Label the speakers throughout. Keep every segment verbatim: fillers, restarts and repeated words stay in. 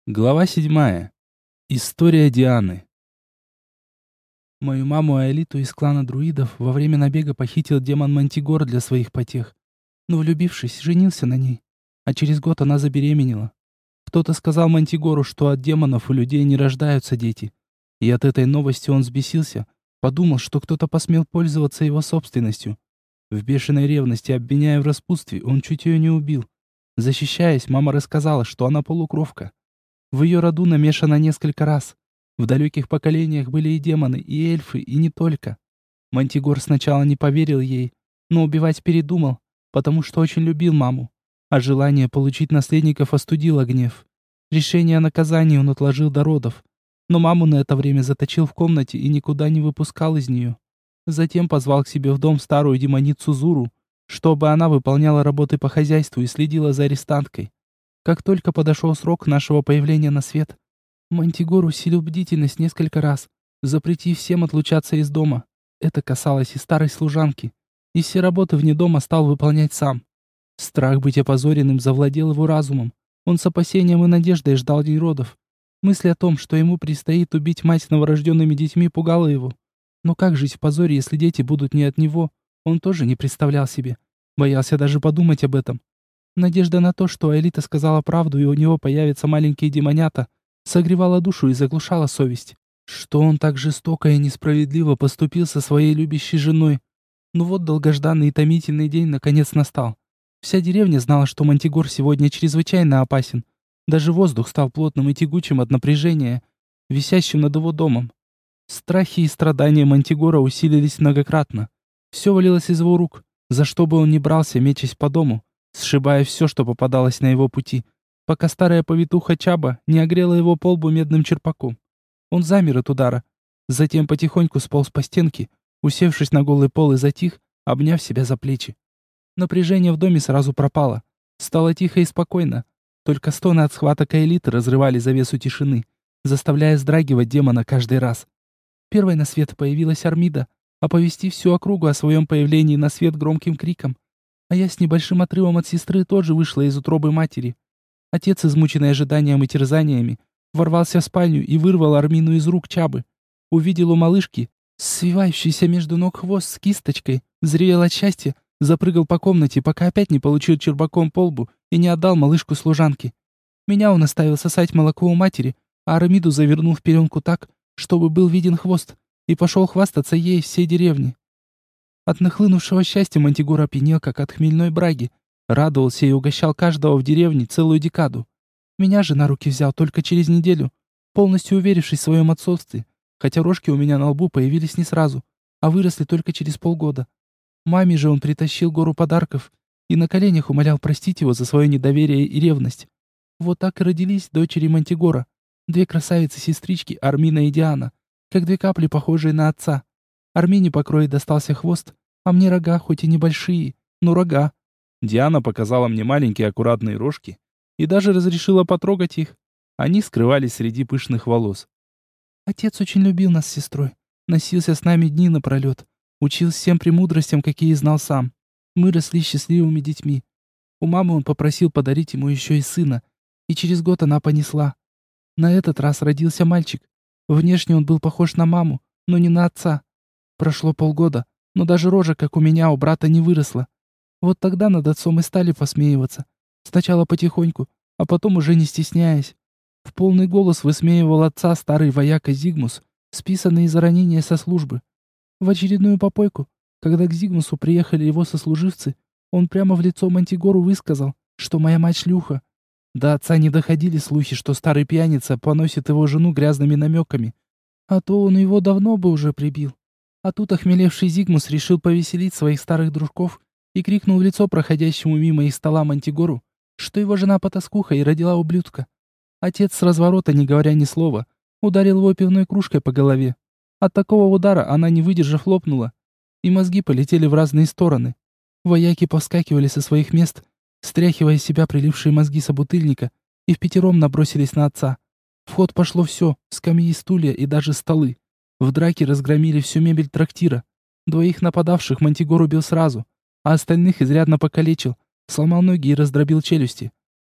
Speaker 1: Глава седьмая. История Дианы. Мою маму Аэлиту из клана друидов во время набега похитил демон Мантигор для своих потех. Но, влюбившись, женился на ней. А через год она забеременела. Кто-то сказал Мантигору, что от демонов у людей не рождаются дети. И от этой новости он взбесился, подумал, что кто-то посмел пользоваться его собственностью. В бешеной ревности, обвиняя в распутстве, он чуть ее не убил. Защищаясь, мама рассказала, что она полукровка. В ее роду намешано несколько раз. В далеких поколениях были и демоны, и эльфы, и не только. Мантигор сначала не поверил ей, но убивать передумал, потому что очень любил маму. А желание получить наследников остудило гнев. Решение о наказании он отложил до родов. Но маму на это время заточил в комнате и никуда не выпускал из нее. Затем позвал к себе в дом старую демоницу Зуру, чтобы она выполняла работы по хозяйству и следила за арестанткой. Как только подошел срок нашего появления на свет, Мантигор усилил бдительность несколько раз, запретив всем отлучаться из дома. Это касалось и старой служанки. И все работы вне дома стал выполнять сам. Страх быть опозоренным завладел его разумом. Он с опасением и надеждой ждал день родов. Мысль о том, что ему предстоит убить мать с новорожденными детьми, пугала его. Но как жить в позоре, если дети будут не от него, он тоже не представлял себе. Боялся даже подумать об этом. Надежда на то, что Аэлита сказала правду и у него появятся маленькие демонята, согревала душу и заглушала совесть. Что он так жестоко и несправедливо поступил со своей любящей женой. Ну вот долгожданный и томительный день наконец настал. Вся деревня знала, что Мантигор сегодня чрезвычайно опасен. Даже воздух стал плотным и тягучим от напряжения, висящим над его домом. Страхи и страдания Мантигора усилились многократно. Все валилось из его рук, за что бы он ни брался, мечась по дому, сшибая все, что попадалось на его пути, пока старая повитуха Чаба не огрела его по лбу медным черпаком. Он замер от удара, затем потихоньку сполз по стенке, усевшись на голый пол и затих, обняв себя за плечи. Напряжение в доме сразу пропало. Стало тихо и спокойно. Только стоны от схваток Аэлиты разрывали завесу тишины, заставляя вздрагивать демона каждый раз. Первой на свет появилась Армида, оповестив всю округу о своем появлении на свет громким криком. А я с небольшим отрывом от сестры тоже вышла из утробы матери. Отец, измученный ожиданием и терзаниями, ворвался в спальню и вырвал Армину из рук Чабы. Увидел у малышки свивающийся между ног хвост с кисточкой, взревел от счастья, запрыгал по комнате, пока опять не получил черпаком по лбу и не отдал малышку служанке. Меня он оставил сосать молоко у матери, а Армиду завернул в пеленку так, чтобы был виден хвост, и пошел хвастаться ей всей деревне. От нахлынувшего счастья Мантигор опьянел, как от хмельной браги, радовался и угощал каждого в деревне целую декаду. Меня же на руки взял только через неделю, полностью уверившись в своем отцовстве, хотя рожки у меня на лбу появились не сразу, а выросли только через полгода. Маме же он притащил гору подарков и на коленях умолял простить его за свое недоверие и ревность. Вот так и родились дочери Мантигора, две красавицы-сестрички Армина и Диана, как две капли, похожие на отца. Армине по крою достался хвост, а мне рога, хоть и небольшие, но рога. Диана показала мне маленькие аккуратные рожки и даже разрешила потрогать их. Они скрывались среди пышных волос. Отец очень любил нас с сестрой, носился с нами дни напролет, учил всем премудростям, какие знал сам. Мы росли счастливыми детьми. У мамы он попросил подарить ему еще и сына, и через год она понесла. На этот раз родился мальчик. Внешне он был похож на маму, но не на отца. Прошло полгода, но даже рожа, как у меня, у брата не выросла. Вот тогда над отцом и стали посмеиваться. Сначала потихоньку, а потом уже не стесняясь. В полный голос высмеивал отца старый вояка Зигмус, списанный из-за ранения со службы. В очередную попойку, когда к Зигмусу приехали его сослуживцы, он прямо в лицо Мантигору высказал, что моя мать шлюха. До отца не доходили слухи, что старый пьяница поносит его жену грязными намеками. А то он его давно бы уже прибил. А тут охмелевший Зигмус решил повеселить своих старых дружков и крикнул в лицо проходящему мимо их стола Мантигору, что его жена потаскуха и родила ублюдка. Отец с разворота, не говоря ни слова, ударил его пивной кружкой по голове. От такого удара она, не выдержав, лопнула, и мозги полетели в разные стороны. Вояки повскакивали со своих мест, стряхивая с себя прилившие мозги собутыльника, и впятером набросились на отца. В ход пошло все, скамьи, стулья и даже столы. В драке разгромили всю мебель трактира. Двоих нападавших Мантигор убил сразу, а остальных изрядно покалечил, сломал ноги и раздробил челюсти.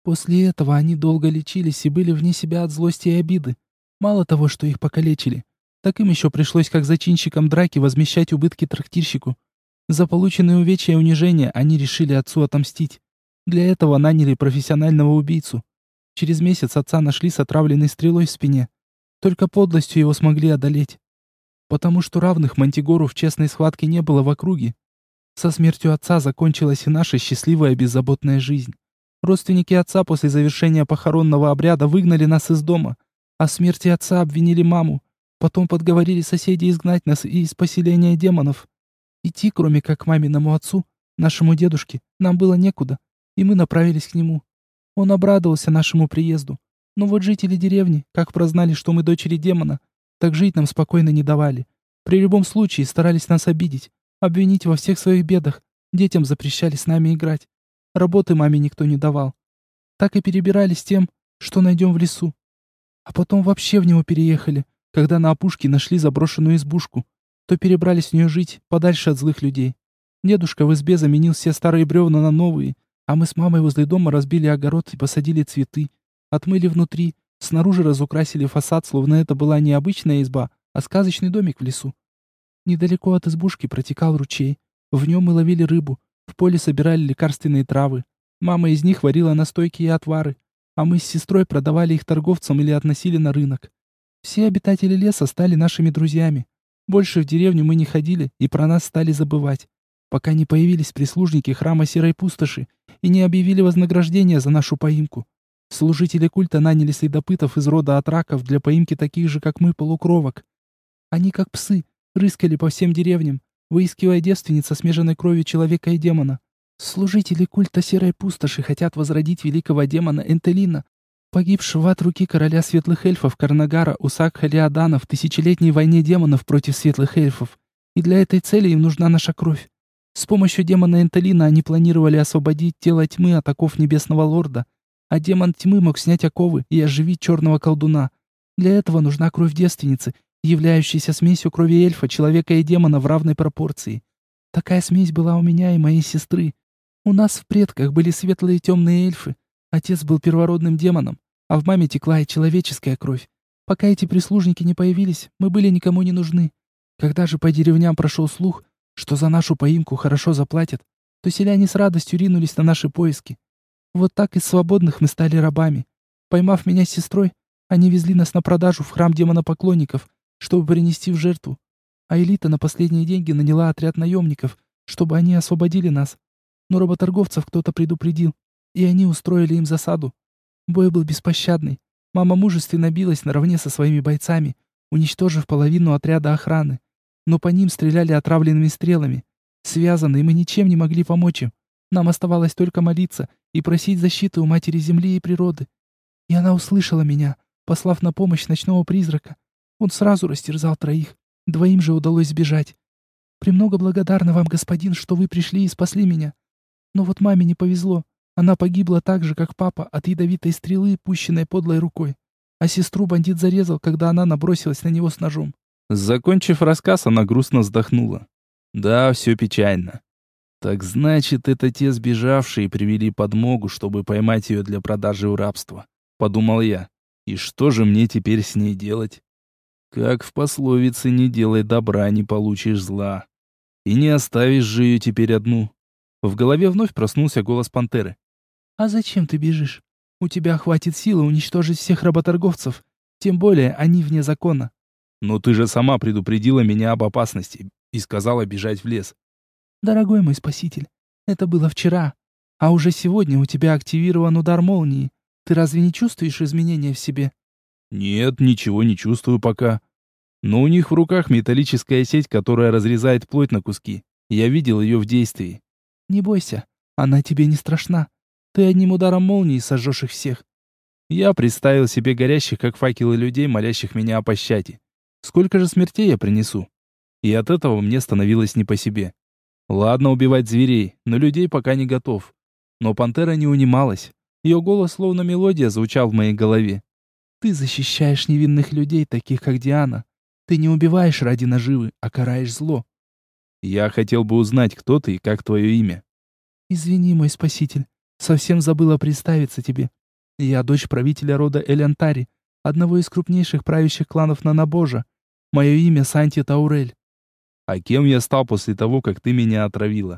Speaker 1: После этого они долго лечились и были вне себя от злости и обиды. Мало того, что их покалечили, так им еще пришлось как зачинщикам драки возмещать убытки трактирщику. За полученные увечья и унижения они решили отцу отомстить. Для этого наняли профессионального убийцу. Через месяц отца нашли с отравленной стрелой в спине. Только подлостью его смогли одолеть. Потому что равных Мантигору в честной схватке не было в округе. Со смертью отца закончилась и наша счастливая беззаботная жизнь. Родственники отца после завершения похоронного обряда выгнали нас из дома. О смерти отца обвинили маму. Потом подговорили соседей изгнать нас из поселения демонов. Идти, кроме как к маминому отцу, нашему дедушке, нам было некуда, и мы направились к нему. Он обрадовался нашему приезду. Но вот жители деревни, как прознали, что мы дочери демона, так жить нам спокойно не давали. При любом случае старались нас обидеть, обвинить во всех своих бедах. Детям запрещали с нами играть. Работы маме никто не давал. Так и перебирались тем, что найдем в лесу. А потом вообще в него переехали, когда на опушке нашли заброшенную избушку. То перебрались в нее жить, подальше от злых людей. Дедушка в избе заменил все старые бревна на новые, а мы с мамой возле дома разбили огород и посадили цветы. Отмыли внутри, снаружи разукрасили фасад, словно это была не обычная изба, а сказочный домик в лесу. Недалеко от избушки протекал ручей. В нем мы ловили рыбу, в поле собирали лекарственные травы. Мама из них варила настойки и отвары, а мы с сестрой продавали их торговцам или относили на рынок. Все обитатели леса стали нашими друзьями. Больше в деревню мы не ходили и про нас стали забывать, пока не появились прислужники храма Серой Пустоши и не объявили вознаграждение за нашу поимку. Служители культа наняли следопытов из рода Атраков для поимки таких же, как мы, полукровок. Они, как псы, рыскали по всем деревням, выискивая девственниц со смешанной кровью человека и демона. Служители культа Серой Пустоши хотят возродить великого демона Энтелина, погибшего от руки короля светлых эльфов Карнагара Усак-Халиадана в тысячелетней войне демонов против светлых эльфов. И для этой цели им нужна наша кровь. С помощью демона Энтелина они планировали освободить тело тьмы от оков небесного лорда, а демон тьмы мог снять оковы и оживить черного колдуна. Для этого нужна кровь девственницы, являющаяся смесью крови эльфа, человека и демона в равной пропорции. Такая смесь была у меня и моей сестры. У нас в предках были светлые и темные эльфы. Отец был первородным демоном, а в маме текла и человеческая кровь. Пока эти прислужники не появились, мы были никому не нужны. Когда же по деревням прошел слух, что за нашу поимку хорошо заплатят, то селяне с радостью ринулись на наши поиски. Вот так из свободных мы стали рабами. Поймав меня с сестрой, они везли нас на продажу в храм демонопоклонников, чтобы принести в жертву. А элита на последние деньги наняла отряд наемников, чтобы они освободили нас. Но работорговцев кто-то предупредил, и они устроили им засаду. Бой был беспощадный. Мама мужественно билась наравне со своими бойцами, уничтожив половину отряда охраны. Но по ним стреляли отравленными стрелами. Связанные мы ничем не могли помочь им. Нам оставалось только молиться и просить защиты у Матери Земли и природы. И она услышала меня, послав на помощь ночного призрака. Он сразу растерзал троих. Двоим же удалось сбежать. Премного благодарна вам, господин, что вы пришли и спасли меня. Но вот маме не повезло. Она погибла так же, как папа, от ядовитой стрелы, пущенной подлой рукой. А сестру бандит зарезал, когда она набросилась на него с ножом.
Speaker 2: Закончив рассказ, она грустно вздохнула. Да, все печально. Так значит, это те сбежавшие привели подмогу, чтобы поймать ее для продажи в рабство. Подумал я. И что же мне теперь с ней делать? Как в пословице «не делай добра, не получишь зла». И не оставишь же ее теперь одну. В голове вновь проснулся голос пантеры.
Speaker 1: «А зачем ты бежишь? У тебя хватит силы уничтожить всех работорговцев. Тем более они вне закона».
Speaker 2: «Но ты же сама предупредила меня об опасности и сказала бежать в лес».
Speaker 1: «Дорогой мой спаситель, это было вчера. А уже сегодня у тебя активирован удар молнии. Ты разве не чувствуешь изменения в себе?»
Speaker 2: «Нет, ничего не чувствую пока. Но у них в руках металлическая сеть, которая разрезает плоть на куски. Я видел ее в действии».
Speaker 1: «Не бойся, она тебе не страшна. Ты одним ударом молнии сожжешь их всех».
Speaker 2: Я представил себе горящих, как факелы, людей, молящих меня о пощаде. Сколько же смертей я принесу? И от этого мне становилось не по себе. Ладно убивать зверей, но людей пока не готов. Но пантера не унималась. Ее голос, словно мелодия, звучал в моей голове.
Speaker 1: «Ты защищаешь невинных людей, таких как Диана. Ты не убиваешь ради наживы, а караешь зло».
Speaker 2: «Я хотел бы узнать, кто ты и как твое имя».
Speaker 1: «Извини, мой спаситель, совсем забыла представиться тебе. Я дочь правителя рода Элентари, одного из крупнейших правящих кланов Нанабожа. Мое имя Санти Таурель.
Speaker 2: А кем я стал после того, как ты меня отравила?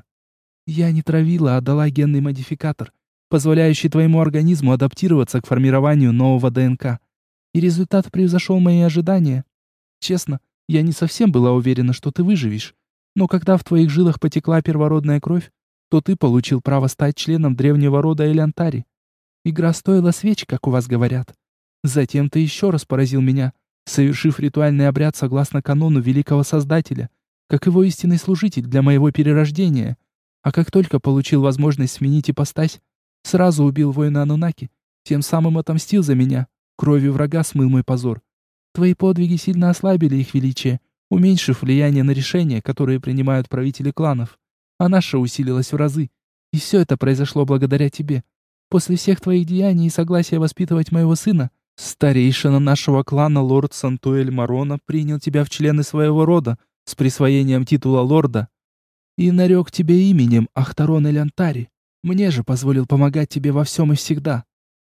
Speaker 1: Я не травила, а дала генный модификатор, позволяющий твоему организму адаптироваться к формированию нового ДНК. И результат превзошел мои ожидания. Честно, я не совсем была уверена, что ты выживешь. Но когда в твоих жилах потекла первородная кровь, то ты получил право стать членом древнего рода Элянтари. Игра стоила свеч, как у вас говорят. Затем ты еще раз поразил меня, совершив ритуальный обряд согласно канону Великого Создателя, как его истинный служитель для моего перерождения. А как только получил возможность сменить ипостась, сразу убил воина Анунаки, тем самым отомстил за меня, кровью врага смыл мой позор. Твои подвиги сильно ослабили их величие, уменьшив влияние на решения, которые принимают правители кланов. А наше усилилось в разы. И все это произошло благодаря тебе. После всех твоих деяний и согласия воспитывать моего сына, старейшина нашего клана лорд Сантуэль Марона принял тебя в члены своего рода с присвоением титула лорда и нарек тебе именем Ахтарон Элянтари. Мне же позволил помогать тебе во всем и всегда.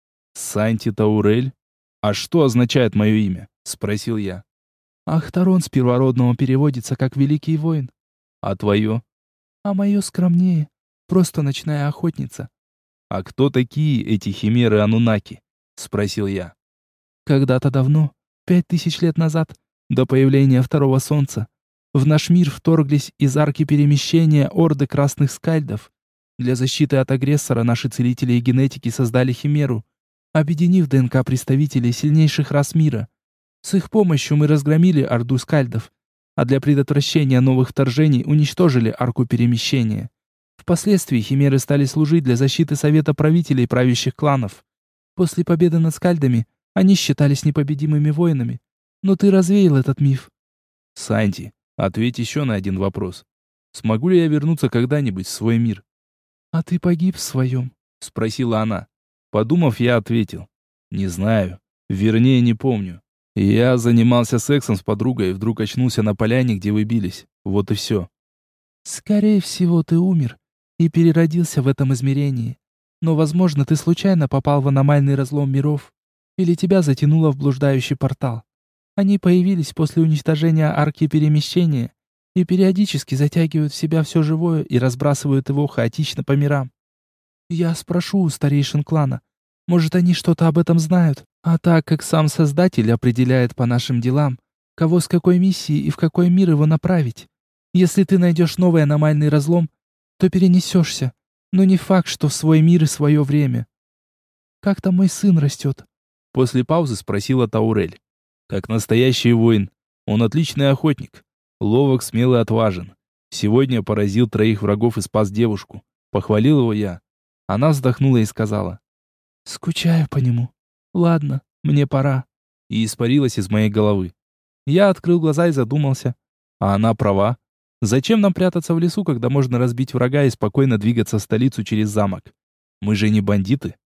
Speaker 2: Санти Таурель? А что означает мое имя? Спросил я.
Speaker 1: Ахтарон с первородного переводится как «великий воин».
Speaker 2: А твое?
Speaker 1: А мое скромнее. Просто ночная охотница.
Speaker 2: А кто такие эти химеры Анунаки? Спросил я.
Speaker 1: Когда-то давно, пять тысяч лет назад, до появления второго солнца, в наш мир вторглись из арки перемещения орды красных скальдов. Для защиты от агрессора наши целители и генетики создали химеру, объединив ДНК представителей сильнейших рас мира. С их помощью мы разгромили орду скальдов, а для предотвращения новых вторжений уничтожили арку перемещения. Впоследствии химеры стали служить для защиты совета правителей правящих кланов. После победы над скальдами они считались непобедимыми воинами. Но ты развеял этот миф.
Speaker 2: Санти, ответь еще на один вопрос. Смогу ли я вернуться когда-нибудь в свой мир?
Speaker 1: А ты погиб в своем?
Speaker 2: Спросила она. Подумав, я ответил. Не знаю. Вернее, не помню. Я занимался сексом с подругой и вдруг очнулся на поляне, где вы бились. Вот и все.
Speaker 1: Скорее всего, ты умер и переродился в этом измерении. Но, возможно, ты случайно попал в аномальный разлом миров, или тебя затянуло в блуждающий портал. Они появились после уничтожения арки перемещения и периодически затягивают в себя все живое и разбрасывают его хаотично по мирам. Я спрошу у старейшин клана. Может, они что-то об этом знают. А так как сам Создатель определяет по нашим делам, кого с какой миссией и в какой мир его направить. Если ты найдешь новый аномальный разлом, то перенесешься. Но не факт, что в свой мир и свое время. Как там мой сын растет?
Speaker 2: После паузы спросила Таурель. Как настоящий воин. Он отличный охотник. Ловок, смелый, отважен. Сегодня поразил троих врагов и спас девушку. Похвалил его я. Она вздохнула и сказала.
Speaker 1: Скучаю по нему. Ладно, мне пора.
Speaker 2: И испарилась из моей головы. Я открыл глаза и задумался. А она права. Зачем нам прятаться в лесу, когда можно разбить врага и спокойно двигаться в столицу через замок? Мы же не бандиты.